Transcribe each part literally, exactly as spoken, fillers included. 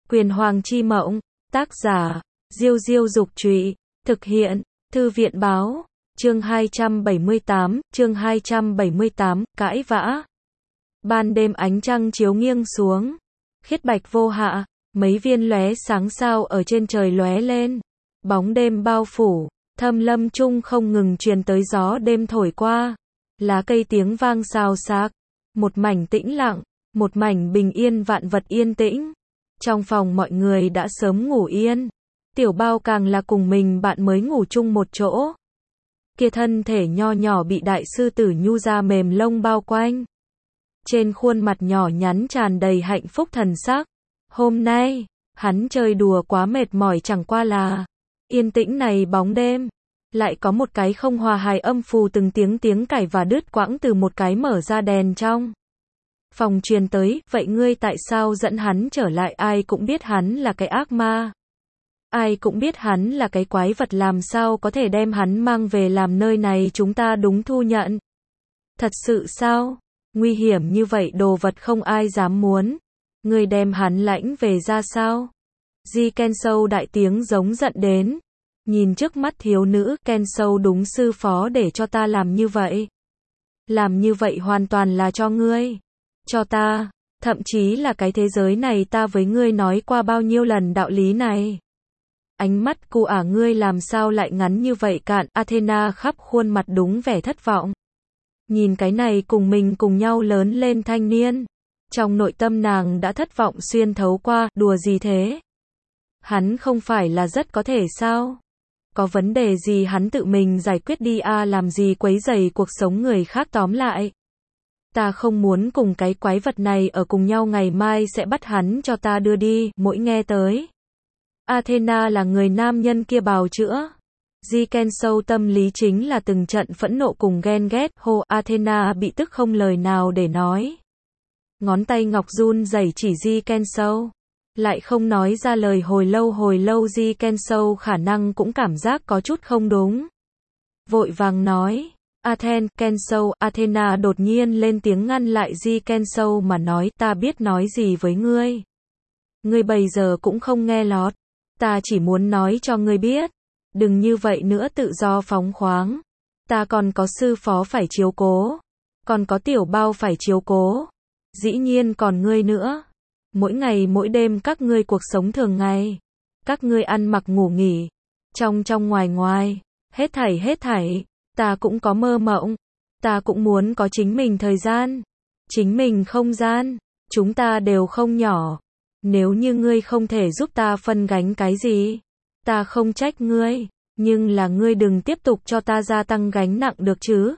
Quyền Hoàng chi mộng, tác giả, Diêu Diêu Dục Trụy, thực hiện, Thư viện Báo, chương hai trăm bảy mươi tám, chương hai trăm bảy mươi tám, cãi vã. Ban đêm ánh trăng chiếu nghiêng xuống, khiết bạch vô hạ, mấy viên lóe sáng sao ở trên trời lóe lên, bóng đêm bao phủ, thâm lâm trung không ngừng truyền tới gió đêm thổi qua, lá cây tiếng vang xào xạc, một mảnh tĩnh lặng, một mảnh bình yên vạn vật yên tĩnh. Trong phòng mọi người đã sớm ngủ yên, Tiểu Bao càng là cùng mình bạn mới ngủ chung một chỗ. Kia thân thể nho nhỏ bị đại sư tử nhu da mềm lông bao quanh. Trên khuôn mặt nhỏ nhắn tràn đầy hạnh phúc thần sắc. Hôm nay, hắn chơi đùa quá mệt mỏi chẳng qua là yên tĩnh này bóng đêm. Lại có một cái không hòa hài âm phù từng tiếng tiếng cãi và đứt quãng từ một cái mở ra đèn trong phòng truyền tới, vậy ngươi tại sao dẫn hắn trở lại? Ai cũng biết hắn là cái ác ma. Ai cũng biết hắn là cái quái vật, làm sao có thể đem hắn mang về làm nơi này chúng ta đúng thu nhận. Thật sự sao? Nguy hiểm như vậy đồ vật không ai dám muốn. Ngươi đem hắn lãnh về ra sao? Ji Kensou đại tiếng giống giận đến. Nhìn trước mắt thiếu nữ, Kensou đúng sư phó để cho ta làm như vậy. Làm như vậy hoàn toàn là cho ngươi. Cho ta, thậm chí là cái thế giới này ta với ngươi nói qua bao nhiêu lần đạo lý này. Ánh mắt cu ả ngươi làm sao lại ngắn như vậy cạn? Athena khắp khuôn mặt đúng vẻ thất vọng. Nhìn cái này cùng mình cùng nhau lớn lên thanh niên. Trong nội tâm nàng đã thất vọng xuyên thấu qua, đùa gì thế? Hắn không phải là rất có thể sao? Có vấn đề gì hắn tự mình giải quyết đi à, làm gì quấy rầy cuộc sống người khác, tóm lại. Ta không muốn cùng cái quái vật này ở cùng nhau, ngày mai sẽ bắt hắn cho ta đưa đi, mỗi nghe tới. Athena là người nam nhân kia bào chữa. Ji Kensou tâm lý chính là từng trận phẫn nộ cùng ghen ghét, hô Athena bị tức không lời nào để nói. Ngón tay ngọc run rẩy chỉ Ji Kensou. Lại không nói ra lời, hồi lâu hồi lâu Ji Kensou khả năng cũng cảm giác có chút không đúng. Vội vàng nói. Athen, Kensou, Athena đột nhiên lên tiếng ngăn lại Ji Kensou mà nói, ta biết nói gì với ngươi. Ngươi bây giờ cũng không nghe lọt. Ta chỉ muốn nói cho ngươi biết. Đừng như vậy nữa tự do phóng khoáng. Ta còn có sư phó phải chiếu cố. Còn có Tiểu Bao phải chiếu cố. Dĩ nhiên còn ngươi nữa. Mỗi ngày mỗi đêm các ngươi cuộc sống thường ngày. Các ngươi ăn mặc ngủ nghỉ. Trong trong ngoài ngoài. Hết thảy hết thảy. Ta cũng có mơ mộng. Ta cũng muốn có chính mình thời gian. Chính mình không gian. Chúng ta đều không nhỏ. Nếu như ngươi không thể giúp ta phân gánh cái gì, ta không trách ngươi. Nhưng là ngươi đừng tiếp tục cho ta gia tăng gánh nặng được chứ.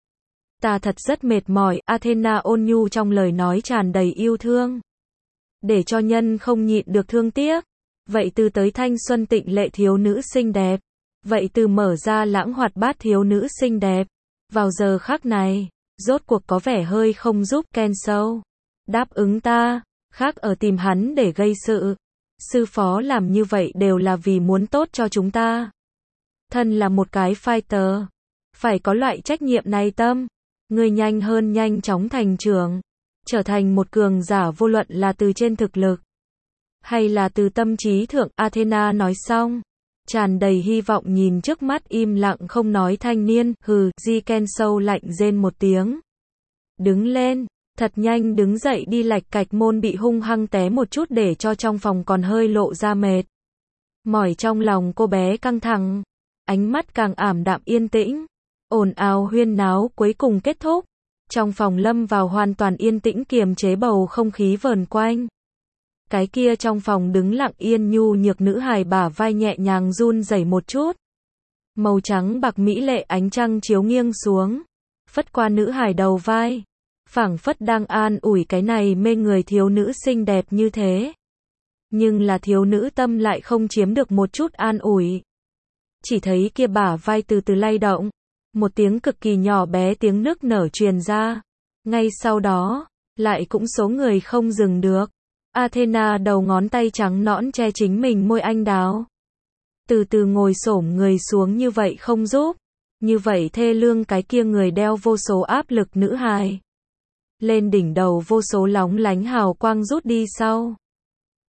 Ta thật rất mệt mỏi. Athena ôn nhu trong lời nói tràn đầy yêu thương. Để cho nhân không nhịn được thương tiếc. Vậy từ tới thanh xuân tịnh lệ thiếu nữ xinh đẹp. Vậy từ mở ra lãng hoạt bát thiếu nữ xinh đẹp. Vào giờ khắc này, rốt cuộc có vẻ hơi không giúp. Kensou đáp ứng ta, khác ở tìm hắn để gây sự. Sư phó làm như vậy đều là vì muốn tốt cho chúng ta. Thân là một cái fighter, phải có loại trách nhiệm này tâm. Ngươi nhanh hơn nhanh chóng thành trưởng, trở thành một cường giả, vô luận là từ trên thực lực hay là từ tâm trí thượng. Athena nói xong, tràn đầy hy vọng nhìn trước mắt im lặng không nói thanh niên. Hừ, Ji Kensou lạnh rên một tiếng. Đứng lên, thật nhanh đứng dậy đi, lạch cạch môn bị hung hăng té một chút để cho trong phòng còn hơi lộ ra mệt mỏi. Trong lòng cô bé căng thẳng, ánh mắt càng ảm đạm yên tĩnh. Ồn ào huyên náo cuối cùng kết thúc. Trong phòng lâm vào hoàn toàn yên tĩnh, kiềm chế bầu không khí vờn quanh. Cái kia trong phòng đứng lặng yên nhu nhược nữ hài bả vai nhẹ nhàng run rẩy một chút. Màu trắng bạc mỹ lệ ánh trăng chiếu nghiêng xuống, phất qua nữ hài đầu vai. Phảng phất đang an ủi cái này mê người thiếu nữ xinh đẹp như thế. Nhưng là thiếu nữ tâm lại không chiếm được một chút an ủi. Chỉ thấy kia bả vai từ từ lay động. Một tiếng cực kỳ nhỏ bé tiếng nức nở truyền ra. Ngay sau đó, lại cũng số người không dừng được. Athena đầu ngón tay trắng nõn che chính mình môi anh đào. Từ từ ngồi xổm người xuống, như vậy không giúp. Như vậy thê lương, cái kia người đeo vô số áp lực nữ hài. Lên đỉnh đầu vô số lóng lánh hào quang rút đi sau.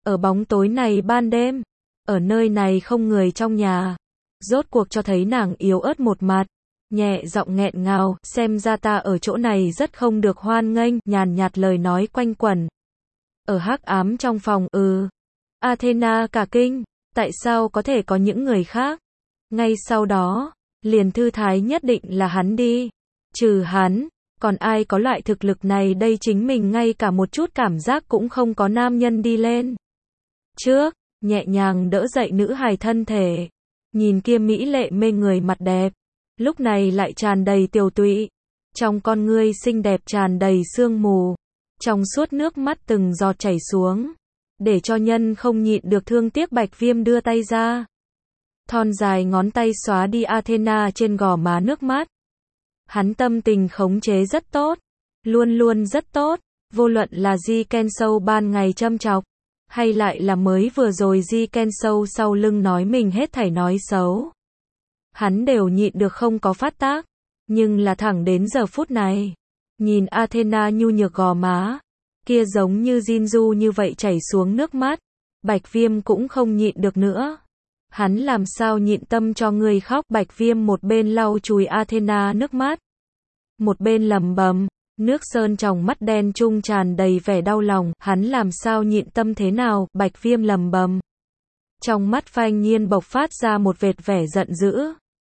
Ở bóng tối này ban đêm, ở nơi này không người trong nhà, rốt cuộc cho thấy nàng yếu ớt một mặt, nhẹ giọng nghẹn ngào, xem ra ta ở chỗ này rất không được hoan nghênh, nhàn nhạt lời nói quanh quẩn. Ở hắc ám trong phòng, ừ. Athena cả kinh, tại sao có thể có những người khác? Ngay sau đó, liền thư thái nhất định là hắn đi. Trừ hắn, còn ai có loại thực lực này đây, chính mình ngay cả một chút cảm giác cũng không có. Nam nhân đi lên trước, nhẹ nhàng đỡ dậy nữ hài thân thể. Nhìn kia mỹ lệ mê người mặt đẹp, lúc này lại tràn đầy tiều tụy. Trong con ngươi xinh đẹp tràn đầy sương mù, trong suốt nước mắt từng giọt chảy xuống, để cho nhân không nhịn được thương tiếc. Bạch Viêm đưa tay ra, thon dài ngón tay xóa đi Athena trên gò má nước mắt. Hắn tâm tình khống chế rất tốt, luôn luôn rất tốt, vô luận là Ji Kensou ban ngày châm chọc, hay lại là mới vừa rồi Ji Kensou sau lưng nói mình hết thảy nói xấu, hắn đều nhịn được không có phát tác. Nhưng là thẳng đến giờ phút này, nhìn Athena nhu nhược gò má, kia giống như Jinju như vậy chảy xuống nước mắt, Bạch Viêm cũng không nhịn được nữa. Hắn làm sao nhịn tâm cho ngươi khóc? Bạch Viêm một bên lau chùi Athena nước mắt, một bên lẩm bẩm, nước sơn trong mắt đen trung tràn đầy vẻ đau lòng. Hắn làm sao nhịn tâm thế nào? Bạch Viêm lẩm bẩm. Trong mắt phanh nhiên bộc phát ra một vệt vẻ giận dữ,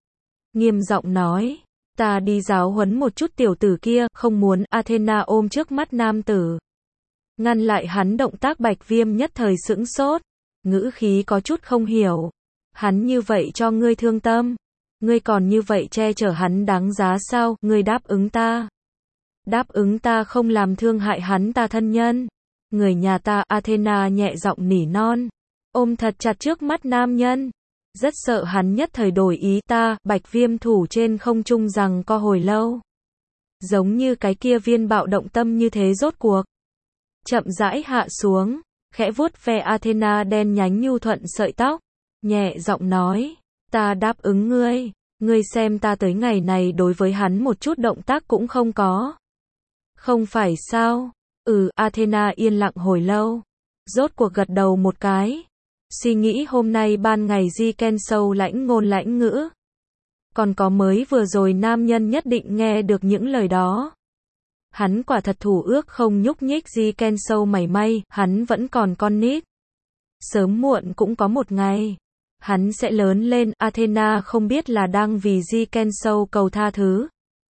nghiêm giọng nói, ta đi giáo huấn một chút tiểu tử kia. Không muốn. Athena ôm trước mắt nam tử, ngăn lại hắn động tác. Bạch Viêm nhất thời sững sốt, ngữ khí có chút không hiểu. Hắn như vậy cho ngươi thương tâm, ngươi còn như vậy che chở hắn, đáng giá sao? Ngươi đáp ứng ta, đáp ứng ta không làm thương hại hắn, ta thân nhân, người nhà ta. Athena nhẹ giọng nỉ non, ôm thật chặt trước mắt nam nhân, rất sợ hắn nhất thời đổi ý. Ta. Bạch Viêm thủ trên không trung rằng co hồi lâu, giống như cái kia viên bạo động tâm như thế, rốt cuộc chậm rãi hạ xuống, khẽ vuốt ve Athena đen nhánh nhu thuận sợi tóc, nhẹ giọng nói, ta đáp ứng ngươi, ngươi xem ta tới ngày này đối với hắn một chút động tác cũng không có. Không phải sao? Ừ. Athena yên lặng hồi lâu, rốt cuộc gật đầu một cái, suy nghĩ hôm nay ban ngày Ji Kensou lãnh ngôn lãnh ngữ, còn có mới vừa rồi nam nhân nhất định nghe được những lời đó. Hắn quả thật thủ ước không nhúc nhích Ji Kensou mảy may, hắn vẫn còn con nít. Sớm muộn cũng có một ngày, hắn sẽ lớn lên. Athena không biết là đang vì Ji Kensou cầu tha thứ,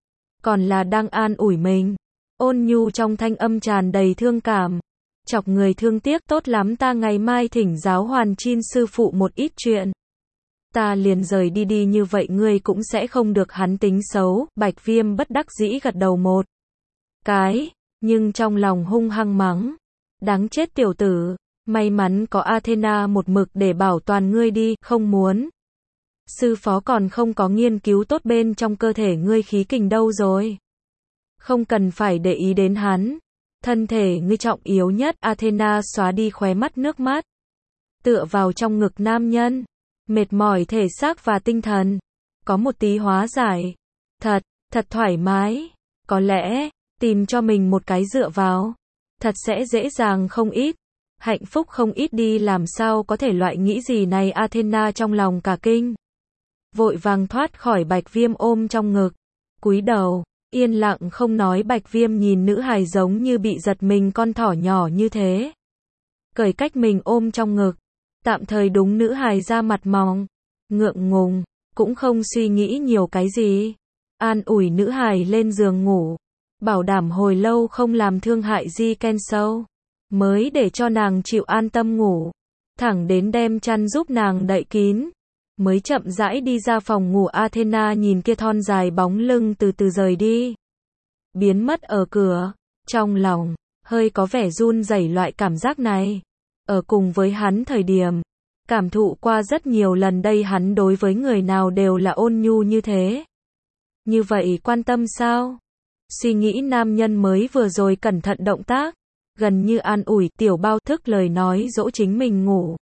còn là đang an ủi mình. Ôn nhu trong thanh âm tràn đầy thương cảm, chọc người thương tiếc. Tốt lắm, ta ngày mai thỉnh giáo Hoàn Chin sư phụ một ít chuyện, ta liền rời đi đi, như vậy ngươi cũng sẽ không được hắn tính xấu. Bạch Viêm bất đắc dĩ gật đầu một cái, nhưng trong lòng hung hăng mắng, đáng chết tiểu tử, may mắn có Athena một mực để bảo toàn ngươi đi. Không muốn. Sư phó còn không có nghiên cứu tốt bên trong cơ thể ngươi khí kình đâu rồi, không cần phải để ý đến hắn, thân thể ngươi trọng yếu nhất. Athena xóa đi khóe mắt nước mắt, tựa vào trong ngực nam nhân, mệt mỏi thể xác và tinh thần, có một tí hóa giải, thật, thật thoải mái. Có lẽ, tìm cho mình một cái dựa vào, thật sẽ dễ dàng không ít, hạnh phúc không ít đi. Làm sao có thể loại nghĩ gì này? Athena trong lòng cả kinh, vội vàng thoát khỏi Bạch Viêm ôm trong ngực, cúi đầu, yên lặng không nói. Bạch Viêm nhìn nữ hài giống như bị giật mình con thỏ nhỏ như thế, cởi cách mình ôm trong ngực, tạm thời đúng nữ hài ra mặt mỏng, ngượng ngùng, cũng không suy nghĩ nhiều cái gì, an ủi nữ hài lên giường ngủ, bảo đảm hồi lâu không làm thương hại Ji Kensou, mới để cho nàng chịu an tâm ngủ, thẳng đến đem chăn giúp nàng đậy kín, mới chậm rãi đi ra phòng ngủ. Athena nhìn kia thon dài bóng lưng từ từ rời đi, biến mất ở cửa, trong lòng hơi có vẻ run rẩy. Loại cảm giác này, ở cùng với hắn thời điểm, cảm thụ qua rất nhiều lần. Đây hắn đối với người nào đều là ôn nhu như thế, như vậy quan tâm sao? Suy nghĩ nam nhân mới vừa rồi cẩn thận động tác, gần như an ủi, tiểu bao thức lời nói dỗ chính mình ngủ.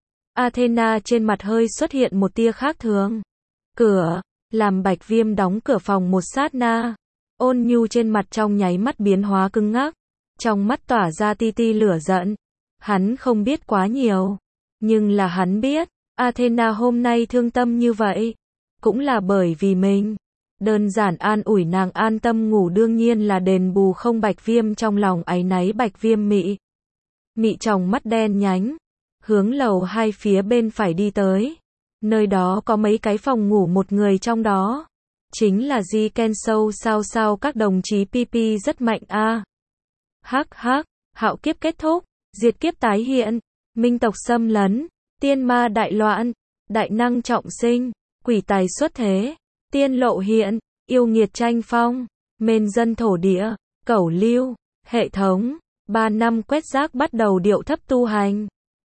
Athena trên mặt hơi xuất hiện một tia khác thường. Cửa, làm Bạch Viêm đóng cửa phòng một sát na, ôn nhu trên mặt trong nháy mắt biến hóa cứng ngắc, trong mắt tỏa ra ti ti lửa giận. Hắn không biết quá nhiều, nhưng là hắn biết, Athena hôm nay thương tâm như vậy, cũng là bởi vì mình. Đơn giản an ủi nàng an tâm ngủ đương nhiên là đền bù không Bạch Viêm trong lòng áy náy. Bạch Viêm mị, mị tròng mắt đen nhánh, hướng lầu hai phía bên phải đi tới. Nơi đó có mấy cái phòng ngủ, một người trong đó chính là Ji Ken Sâu. Sao sao các đồng chí pi pi rất mạnh a. À. Hắc hắc, hạo kiếp kết thúc, diệt kiếp tái hiện, minh tộc xâm lấn, tiên ma đại loạn, đại năng trọng sinh, quỷ tài xuất thế, tiên lộ hiện, yêu nghiệt tranh phong, mên dân thổ địa, cẩu lưu, hệ thống, ba năm quét rác bắt đầu điệu thấp tu hành.